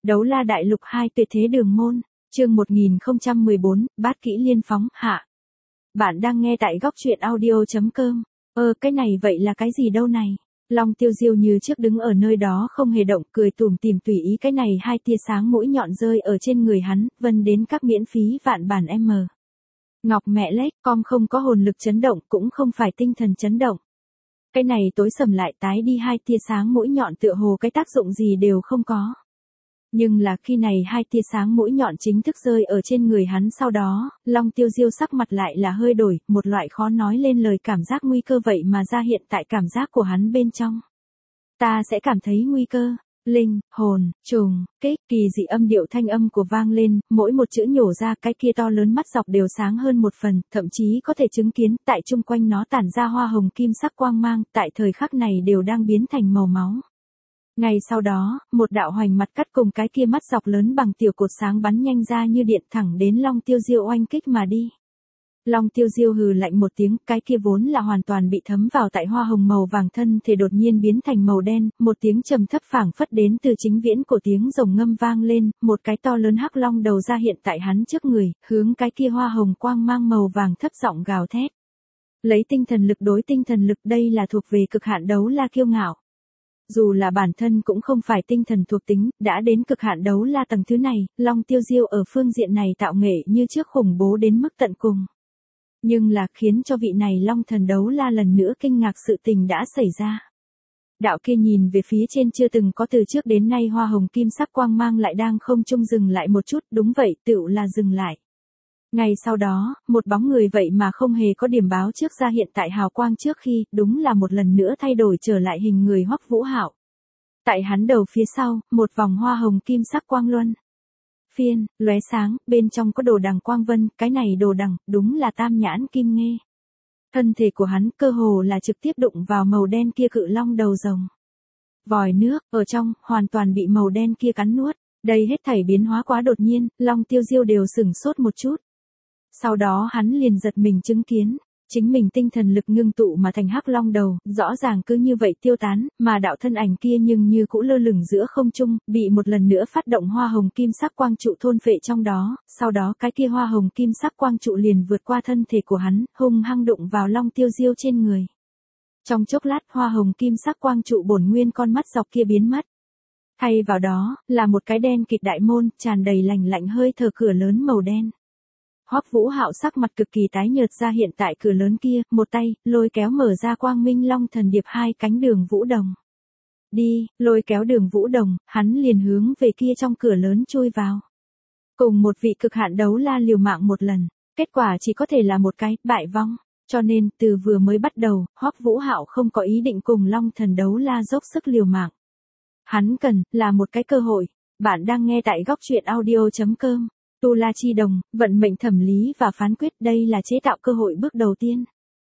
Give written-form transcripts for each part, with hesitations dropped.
Đấu La Đại Lục 2 Tuyệt Thế Đường Môn, chương 1014, Bát Kỹ Liên Phóng, hạ. Bạn đang nghe tại góc truyện audio.com. Cái này vậy là cái gì đâu này? Long Tiêu Diêu như trước đứng ở nơi đó không hề động, cười tủm tỉm tùy ý cái này hai tia sáng mũi nhọn rơi ở trên người hắn, vân đến các miễn phí vạn bản M. Ngọc mẹ lếch, com không có hồn lực chấn động, cũng không phải tinh thần chấn động. Cái này tối sầm lại tái đi hai tia sáng mũi nhọn tựa hồ cái tác dụng gì đều không có. Nhưng là khi này hai tia sáng mũi nhọn chính thức rơi ở trên người hắn sau đó, Long Tiêu Diêu sắc mặt lại là hơi đổi, một loại khó nói lên lời cảm giác nguy cơ vậy mà ra hiện tại cảm giác của hắn bên trong. Ta sẽ cảm thấy nguy cơ. Linh, hồn, trùng, kích, kỳ dị âm điệu thanh âm của vang lên, mỗi một chữ nhổ ra cái kia to lớn mắt dọc đều sáng hơn một phần, thậm chí có thể chứng kiến tại chung quanh nó tản ra hoa hồng kim sắc quang mang, tại thời khắc này đều đang biến thành màu máu. Ngay sau đó, một đạo hoành mặt cắt cùng cái kia mắt dọc lớn bằng tiểu cột sáng bắn nhanh ra như điện thẳng đến Long Tiêu Diêu oanh kích mà đi. Long Tiêu Diêu hừ lạnh một tiếng, cái kia vốn là hoàn toàn bị thấm vào tại hoa hồng màu vàng thân thể đột nhiên biến thành màu đen, một tiếng trầm thấp phảng phất đến từ chính viễn cổ tiếng rồng ngâm vang lên, một cái to lớn hắc long đầu ra hiện tại hắn trước người, hướng cái kia hoa hồng quang mang màu vàng thấp giọng gào thét. Lấy tinh thần lực đối tinh thần lực, đây là thuộc về cực hạn đấu la kiêu ngạo. Dù là bản thân cũng không phải tinh thần thuộc tính, đã đến cực hạn đấu la tầng thứ này, Long Tiêu Diêu ở phương diện này tạo nghệ như trước khủng bố đến mức tận cùng. Nhưng là khiến cho vị này Long Thần đấu la lần nữa kinh ngạc sự tình đã xảy ra. Đạo kia nhìn về phía trên chưa từng có từ trước đến nay hoa hồng kim sắc quang mang lại đang không trung dừng lại một chút, đúng vậy, tựu là dừng lại. Ngay sau đó, một bóng người vậy mà không hề có điểm báo trước ra hiện tại hào quang trước khi, đúng là một lần nữa thay đổi trở lại hình người Hoắc Vũ Hạo. Tại hắn đầu phía sau, một vòng hoa hồng kim sắc quang luân phiên, lóe sáng, bên trong có đồ đằng quang vân, cái này đồ đằng, đúng là tam nhãn kim nghê. Thân thể của hắn cơ hồ là trực tiếp đụng vào màu đen kia cự long đầu rồng. Vòi nước, ở trong, hoàn toàn bị màu đen kia cắn nuốt. Đây hết thảy biến hóa quá đột nhiên, Long Tiêu Diêu đều sửng sốt một chút. Sau đó hắn liền giật mình chứng kiến, chính mình tinh thần lực ngưng tụ mà thành hắc long đầu, rõ ràng cứ như vậy tiêu tán, mà đạo thân ảnh kia nhưng như cũ lơ lửng giữa không trung, bị một lần nữa phát động hoa hồng kim sắc quang trụ thôn phệ trong đó, sau đó cái kia hoa hồng kim sắc quang trụ liền vượt qua thân thể của hắn, hung hăng đụng vào Long Tiêu Diêu trên người. Trong chốc lát hoa hồng kim sắc quang trụ bổn nguyên con mắt dọc kia biến mất. Thay vào đó, là một cái đen kịt đại môn, tràn đầy lạnh lạnh hơi thở cửa lớn màu đen. Hoắc Vũ Hạo sắc mặt cực kỳ tái nhợt ra hiện tại cửa lớn kia, một tay, lôi kéo mở ra quang minh long thần điệp hai cánh Đường Vũ Đồng. Đi, lôi kéo Đường Vũ Đồng, hắn liền hướng về kia trong cửa lớn chui vào. Cùng một vị cực hạn đấu la liều mạng một lần, kết quả chỉ có thể là một cái, bại vong. Cho nên, từ vừa mới bắt đầu, Hoắc Vũ Hạo không có ý định cùng long thần đấu la dốc sức liều mạng. Hắn cần, là một cái cơ hội. Bạn đang nghe tại góc truyện audio.com. Tu La Chi Đồng, vận mệnh thẩm lý và phán quyết, đây là chế tạo cơ hội bước đầu tiên.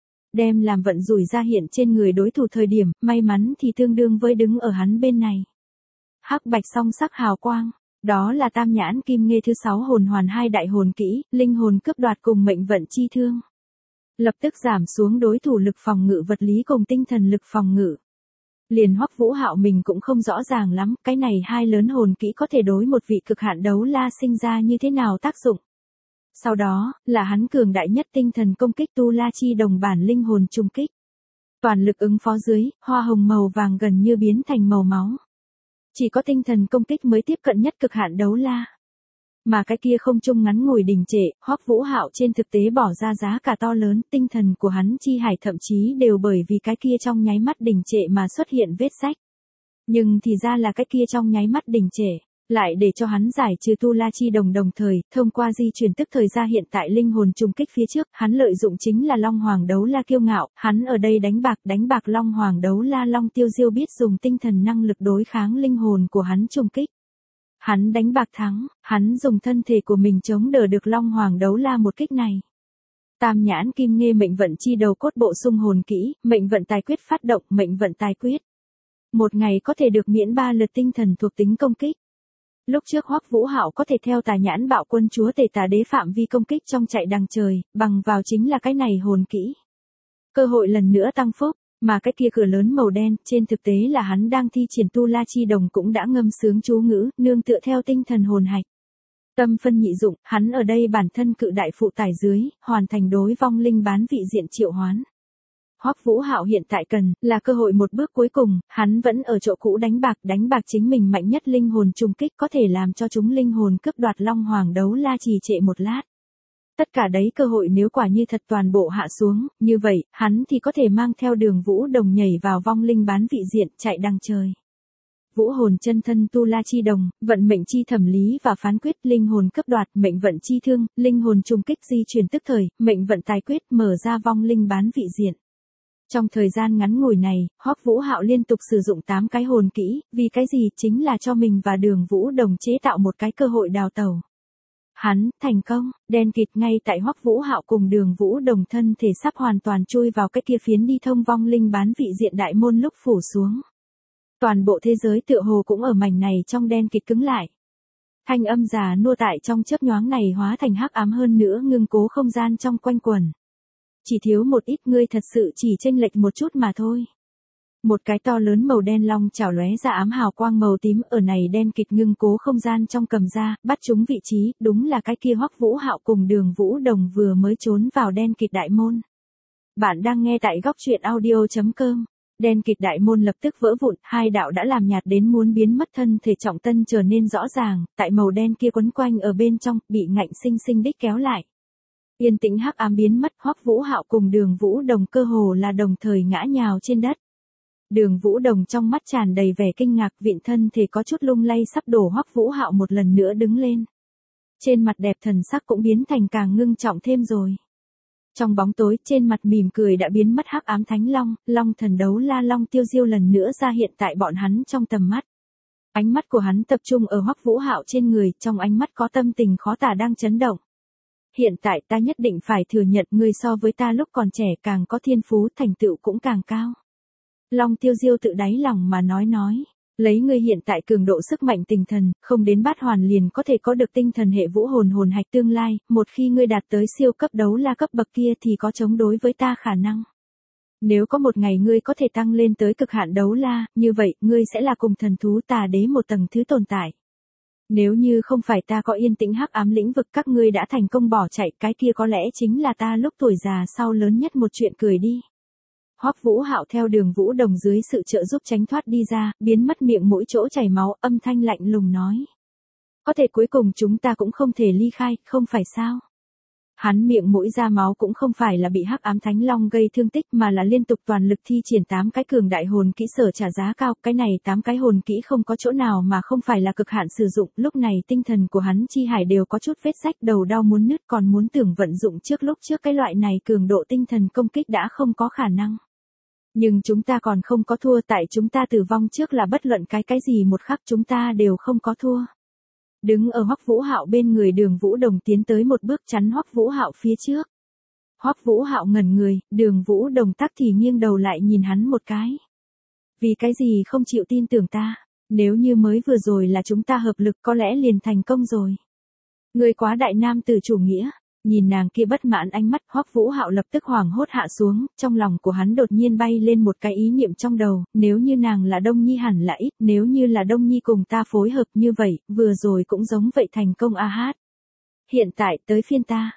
Đem làm vận rủi ra hiện trên người đối thủ thời điểm, may mắn thì tương đương với đứng ở hắn bên này. Hắc bạch song sắc hào quang, đó là tam nhãn kim nghê thứ 6 hồn hoàn hai đại hồn kỹ, linh hồn cướp đoạt cùng mệnh vận chi thương. Lập tức giảm xuống đối thủ lực phòng ngự vật lý cùng tinh thần lực phòng ngự. Liền Hoắc Vũ Hạo mình cũng không rõ ràng lắm, cái này hai lớn hồn kỹ có thể đối một vị cực hạn đấu la sinh ra như thế nào tác dụng. Sau đó, là hắn cường đại nhất tinh thần công kích Tu La Chi Đồng bản linh hồn trùng kích. Toàn lực ứng phó dưới, hoa hồng màu vàng gần như biến thành màu máu. Chỉ có tinh thần công kích mới tiếp cận nhất cực hạn đấu la. Mà cái kia không trung ngắn ngủi đình trệ, Hoắc Vũ Hạo trên thực tế bỏ ra giá cả to lớn, tinh thần của hắn chi hải thậm chí đều bởi vì cái kia trong nháy mắt đình trệ mà xuất hiện vết rách. Nhưng thì ra là cái kia trong nháy mắt đình trệ, lại để cho hắn giải trừ Tu La Chi Đồng đồng thời, thông qua di chuyển tức thời ra hiện tại linh hồn trùng kích phía trước, hắn lợi dụng chính là Long Hoàng đấu la kiêu ngạo, hắn ở đây đánh bạc Long Hoàng đấu la Long Tiêu Diêu biết dùng tinh thần năng lực đối kháng linh hồn của hắn trùng kích. Hắn đánh bạc thắng, hắn dùng thân thể của mình chống đỡ được Long Hoàng đấu la một kích này. Tam nhãn kim nghê mệnh vận chi đầu cốt bộ xung hồn kỹ, mệnh vận tài quyết phát động, mệnh vận tài quyết. Một ngày có thể được miễn 3 lượt tinh thần thuộc tính công kích. Lúc trước Hoắc Vũ Hạo có thể theo tà nhãn bạo quân chúa tể tà đế phạm vi công kích trong chạy đằng trời, bằng vào chính là cái này hồn kỹ. Cơ hội lần nữa tăng phúc, Mà cái kia cửa lớn màu đen, trên thực tế là hắn đang thi triển tu la chi đồng cũng đã ngâm sướng chú ngữ, nương tựa theo tinh thần hồn hạch. Tâm phân nhị dụng, hắn ở đây bản thân cự đại phụ tải dưới, hoàn thành đối vong linh bán vị diện triệu hoán. Hoắc Vũ Hạo hiện tại cần là cơ hội một bước cuối cùng, hắn vẫn ở chỗ cũ đánh bạc chính mình mạnh nhất linh hồn trùng kích có thể làm cho chúng linh hồn cướp đoạt Long Hoàng đấu la trì trệ một lát. Tất cả đấy cơ hội nếu quả như thật toàn bộ hạ xuống, như vậy, hắn thì có thể mang theo Đường Vũ Đồng nhảy vào vong linh bán vị diện chạy đằng trời. Vũ hồn chân thân tu la chi đồng, vận mệnh chi thẩm lý và phán quyết, linh hồn cấp đoạt, mệnh vận chi thương, linh hồn trùng kích di chuyển tức thời, mệnh vận tài quyết, mở ra vong linh bán vị diện. Trong thời gian ngắn ngủi này, Hoắc Vũ Hạo liên tục sử dụng 8 cái hồn kỹ, vì cái gì? Chính là cho mình và Đường Vũ Đồng chế tạo một cái cơ hội đào tẩu. Hắn thành công, đen kịt ngay tại Hoắc Vũ Hạo cùng Đường Vũ Đồng thân thể sắp hoàn toàn chui vào cái kia phiến đi thông vong linh bán vị diện đại môn lúc phủ xuống. Toàn bộ thế giới tựa hồ cũng ở mảnh này trong đen kịt cứng lại. Thanh âm già nua tại trong chớp nhoáng này hóa thành hắc ám hơn nữa ngưng cố không gian trong quanh quẩn. Chỉ thiếu một ít, ngươi thật sự chỉ chênh lệch một chút mà thôi. Một cái to lớn màu đen long chảo lóe ra ám hào quang màu tím ở này đen kịt ngưng cố không gian trong cầm ra, bắt chúng vị trí, đúng là cái kia Hoắc Vũ Hạo cùng Đường Vũ Đồng vừa mới trốn vào đen kịt đại môn. Bạn đang nghe tại góc truyện audio.com. Đen kịt đại môn lập tức vỡ vụn, hai đạo đã làm nhạt đến muốn biến mất thân thể trọng tân trở nên rõ ràng, tại màu đen kia quấn quanh ở bên trong, bị ngạnh sinh sinh đích kéo lại. Yên tĩnh hắc ám biến mất, Hoắc Vũ Hạo cùng Đường Vũ Đồng cơ hồ là đồng thời ngã nhào trên đất. Đường Vũ Đồng trong mắt tràn đầy vẻ kinh ngạc, vịn thân thể có chút lung lay sắp đổ, Hoắc Vũ Hạo một lần nữa đứng lên. Trên mặt đẹp thần sắc cũng biến thành càng ngưng trọng thêm rồi. Trong bóng tối, trên mặt mỉm cười đã biến mất hắc ám thánh long, long thần đấu la Long Tiêu Diêu lần nữa ra hiện tại bọn hắn trong tầm mắt. Ánh mắt của hắn tập trung ở Hoắc Vũ Hạo trên người, trong ánh mắt có tâm tình khó tả đang chấn động. Hiện tại ta nhất định phải thừa nhận ngươi so với ta lúc còn trẻ càng có thiên phú, thành tựu cũng càng cao. Long Tiêu Diêu tự đáy lòng mà nói. Lấy ngươi hiện tại cường độ sức mạnh tinh thần, không đến bát hoàn liền có thể có được tinh thần hệ vũ hồn hồn hạch tương lai, một khi ngươi đạt tới siêu cấp đấu la cấp bậc kia thì có chống đối với ta khả năng. Nếu có một ngày ngươi có thể tăng lên tới cực hạn đấu la, như vậy, ngươi sẽ là cùng thần thú tà đế một tầng thứ tồn tại. Nếu như không phải ta có yên tĩnh hắc ám lĩnh vực các ngươi đã thành công bỏ chạy, cái kia có lẽ chính là ta lúc tuổi già sau lớn nhất một chuyện cười đi. Hoắc Vũ Hạo theo Đường Vũ Đồng dưới sự trợ giúp tránh thoát đi ra, biến mất miệng mũi chỗ chảy máu, âm thanh lạnh lùng nói. Có thể cuối cùng chúng ta cũng không thể ly khai, không phải sao? Hắn miệng mũi ra máu cũng không phải là bị hắc ám thánh long gây thương tích mà là liên tục toàn lực thi triển 8 cái cường đại hồn kỹ sở trả giá cao, cái này 8 cái hồn kỹ không có chỗ nào mà không phải là cực hạn sử dụng, lúc này tinh thần của hắn chi hải đều có chút vết rách, đầu đau muốn nứt, còn muốn tưởng vận dụng lúc trước cái loại này cường độ tinh thần công kích đã không có khả năng. Nhưng chúng ta còn không có thua, tại chúng ta tử vong trước là bất luận cái gì một khắc chúng ta đều không có thua. Đứng ở Hoắc Vũ Hạo bên người Đường Vũ Đồng tiến tới một bước chắn Hoắc Vũ Hạo phía trước. Hoắc Vũ Hạo ngẩn người, Đường Vũ Đồng tắc thì nghiêng đầu lại nhìn hắn một cái. Vì cái gì không chịu tin tưởng ta, nếu như mới vừa rồi là chúng ta hợp lực có lẽ liền thành công rồi. Người quá đại nam tử chủ nghĩa. Nhìn nàng kia bất mãn ánh mắt, Hoắc Vũ Hạo lập tức hoảng hốt hạ xuống, trong lòng của hắn đột nhiên bay lên một cái ý niệm trong đầu, nếu như nàng là Đông Nhi hẳn là ít, nếu như là Đông Nhi cùng ta phối hợp như vậy, vừa rồi cũng giống vậy thành công a hát. Hiện tại tới phiên ta.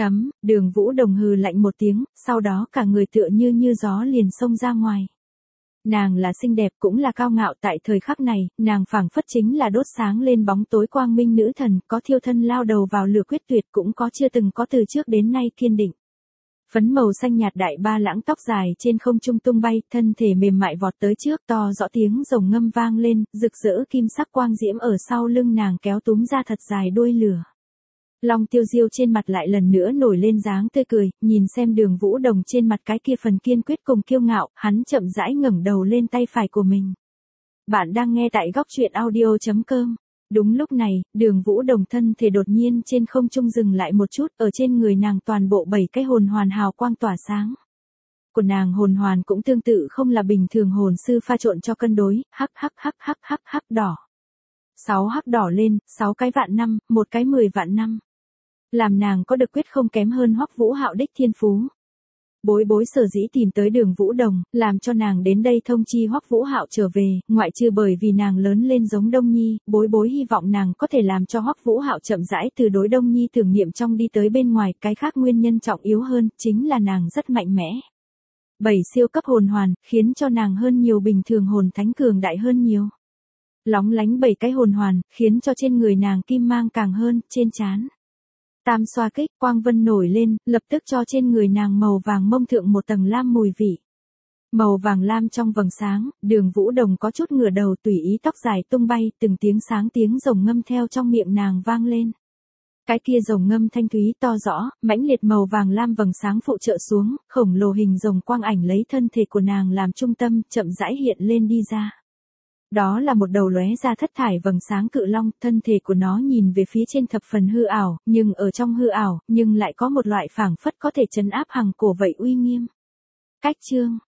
Đường Vũ Đồng hừ lạnh một tiếng, sau đó cả người tựa như gió liền xông ra ngoài. Nàng là xinh đẹp cũng là cao ngạo, tại thời khắc này, nàng phảng phất chính là đốt sáng lên bóng tối quang minh nữ thần, có thiêu thân lao đầu vào lửa quyết tuyệt, cũng có chưa từng có từ trước đến nay kiên định. Phấn màu xanh nhạt đại ba lãng tóc dài trên không trung tung bay, thân thể mềm mại vọt tới trước, to rõ tiếng rồng ngâm vang lên, rực rỡ kim sắc quang diễm ở sau lưng nàng kéo túm ra thật dài đuôi lửa. Long Tiêu Diêu trên mặt lại lần nữa nổi lên dáng tươi cười, nhìn xem Đường Vũ Đồng trên mặt cái kia phần kiên quyết cùng kiêu ngạo, hắn chậm rãi ngẩng đầu lên tay phải của mình. Bạn đang nghe tại góc truyện audio.com. Đúng lúc này, Đường Vũ Đồng thân thể đột nhiên trên không trung dừng lại một chút, ở trên người nàng toàn bộ 7 cái hồn hoàn hào quang tỏa sáng. Của nàng hồn hoàn cũng tương tự không là bình thường hồn sư pha trộn cho cân đối, hắc đỏ. 6 hắc đỏ lên, 6 cái vạn năm, một cái 10 vạn năm. Làm nàng có được quyết không kém hơn Hoắc Vũ Hạo đích thiên phú. Bối bối sở dĩ tìm tới Đường Vũ Đồng, làm cho nàng đến đây thông chi Hoắc Vũ Hạo trở về, ngoại trừ bởi vì nàng lớn lên giống Đông Nhi, bối bối hy vọng nàng có thể làm cho Hoắc Vũ Hạo chậm rãi từ đối Đông Nhi tưởng niệm trong đi tới bên ngoài, cái khác nguyên nhân trọng yếu hơn, chính là nàng rất mạnh mẽ. 7 siêu cấp hồn hoàn, khiến cho nàng hơn nhiều bình thường hồn thánh cường đại hơn nhiều. Lóng lánh 7 cái hồn hoàn, khiến cho trên người nàng kim mang càng hơn, trên trán. Tam xoa kích, quang vân nổi lên, lập tức cho trên người nàng màu vàng mông thượng một tầng lam mùi vị. Màu vàng lam trong vầng sáng, Đường Vũ Đồng có chút ngửa đầu tùy ý tóc dài tung bay, từng tiếng sáng tiếng rồng ngâm theo trong miệng nàng vang lên. Cái kia rồng ngâm thanh thúy to rõ, mãnh liệt màu vàng lam vầng sáng phụ trợ xuống, khổng lồ hình rồng quang ảnh lấy thân thể của nàng làm trung tâm, chậm rãi hiện lên đi ra. Đó là một đầu lóe ra thất thải vầng sáng cự long, thân thể của nó nhìn về phía trên thập phần hư ảo, nhưng ở trong hư ảo, nhưng lại có một loại phảng phất có thể trấn áp hằng cổ vậy uy nghiêm. Cách chương